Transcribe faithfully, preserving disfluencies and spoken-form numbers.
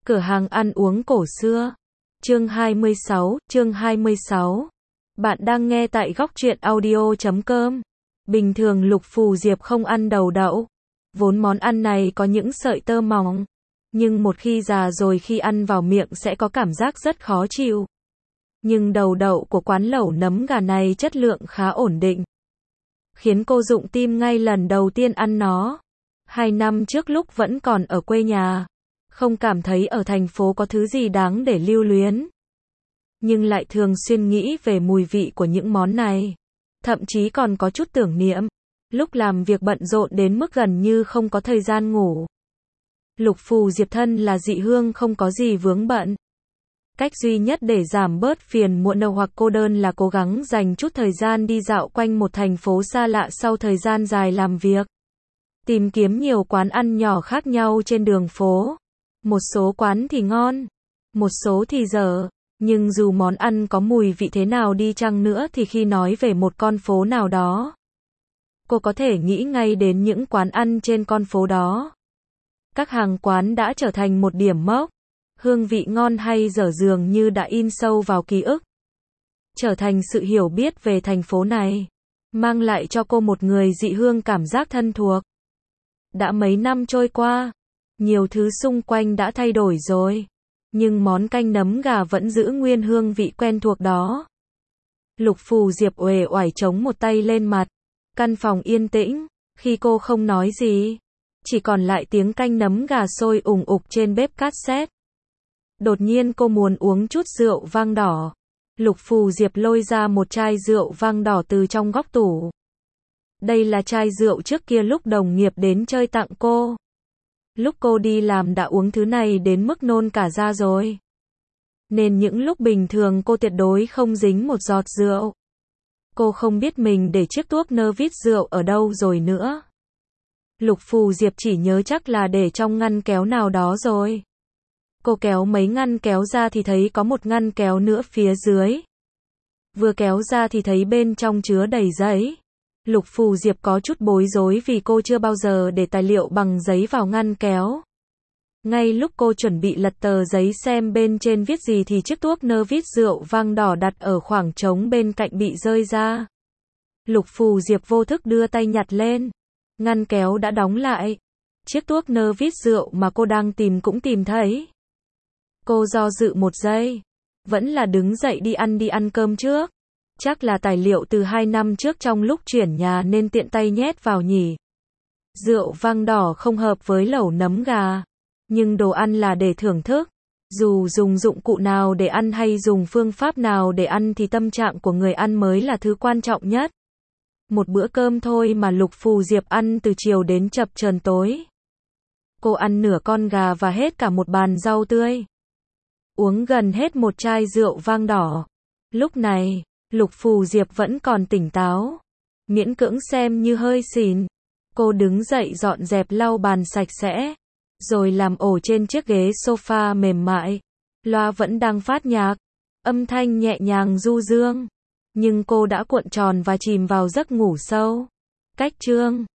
Cửa hàng ăn uống cổ xưa. Chương hai mươi sáu, chương hai mươi sáu. Bạn đang nghe tại góc truyện audio chấm com. Bình thường Lục Phù Diệp không ăn đầu đậu. Vốn món ăn này có những sợi tơ mỏng, nhưng một khi già rồi khi ăn vào miệng sẽ có cảm giác rất khó chịu. Nhưng đầu đậu của quán lẩu nấm gà này chất lượng khá ổn định, khiến cô rụng tim ngay lần đầu tiên ăn nó. Hai năm trước lúc vẫn còn ở quê nhà, không cảm thấy ở thành phố có thứ gì đáng để lưu luyến, nhưng lại thường xuyên nghĩ về mùi vị của những món này. Thậm chí còn có chút tưởng niệm, lúc làm việc bận rộn đến mức gần như không có thời gian ngủ. Lục Phù Diệp thân là dị hương không có gì vướng bận. Cách duy nhất để giảm bớt phiền muộn hoặc cô đơn là cố gắng dành chút thời gian đi dạo quanh một thành phố xa lạ sau thời gian dài làm việc. Tìm kiếm nhiều quán ăn nhỏ khác nhau trên đường phố. Một số quán thì ngon, một số thì dở. Nhưng dù món ăn có mùi vị thế nào đi chăng nữa thì khi nói về một con phố nào đó, cô có thể nghĩ ngay đến những quán ăn trên con phố đó. Các hàng quán đã trở thành một điểm mốc. Hương vị ngon hay dở dường như đã in sâu vào ký ức, trở thành sự hiểu biết về thành phố này, mang lại cho cô một người dị hương cảm giác thân thuộc. Đã mấy năm trôi qua, nhiều thứ xung quanh đã thay đổi rồi, nhưng món canh nấm gà vẫn giữ nguyên hương vị quen thuộc đó. Lục Phù Diệp uể oải chống một tay lên mặt. Căn phòng yên tĩnh, khi cô không nói gì, chỉ còn lại tiếng canh nấm gà sôi ùng ục trên bếp cassette. Đột nhiên cô muốn uống chút rượu vang đỏ. Lục Phù Diệp lôi ra một chai rượu vang đỏ từ trong góc tủ. Đây là chai rượu trước kia lúc đồng nghiệp đến chơi tặng cô. Lúc cô đi làm đã uống thứ này đến mức nôn cả ra rồi, nên những lúc bình thường cô tuyệt đối không dính một giọt rượu. Cô không biết mình để chiếc tuốc nơ vít rượu ở đâu rồi nữa. Lục Phù Diệp chỉ nhớ chắc là để trong ngăn kéo nào đó rồi. Cô kéo mấy ngăn kéo ra thì thấy có một ngăn kéo nữa phía dưới. Vừa kéo ra thì thấy bên trong chứa đầy giấy. Lục Phù Diệp có chút bối rối vì cô chưa bao giờ để tài liệu bằng giấy vào ngăn kéo. Ngay lúc cô chuẩn bị lật tờ giấy xem bên trên viết gì thì chiếc tuốc nơ vít rượu vang đỏ đặt ở khoảng trống bên cạnh bị rơi ra. Lục Phù Diệp vô thức đưa tay nhặt lên. Ngăn kéo đã đóng lại. Chiếc tuốc nơ vít rượu mà cô đang tìm cũng tìm thấy. Cô do dự một giây, vẫn là đứng dậy đi ăn đi ăn cơm trước. Chắc là tài liệu từ hai năm trước trong lúc chuyển nhà nên tiện tay nhét vào nhỉ. Rượu vang đỏ không hợp với lẩu nấm gà, nhưng đồ ăn là để thưởng thức. Dù dùng dụng cụ nào để ăn hay dùng phương pháp nào để ăn thì tâm trạng của người ăn mới là thứ quan trọng nhất. Một bữa cơm thôi mà Lục Phù Diệp ăn từ chiều đến chập chờn tối. Cô ăn nửa con gà và hết cả một bàn rau tươi. Uống gần hết một chai rượu vang đỏ. Lúc này, Lục Phù Diệp vẫn còn tỉnh táo, miễn cưỡng xem như hơi xỉn. Cô đứng dậy dọn dẹp lau bàn sạch sẽ, rồi làm ổ trên chiếc ghế sofa mềm mại. Loa vẫn đang phát nhạc, âm thanh nhẹ nhàng du dương, nhưng cô đã cuộn tròn và chìm vào giấc ngủ sâu. Cách chương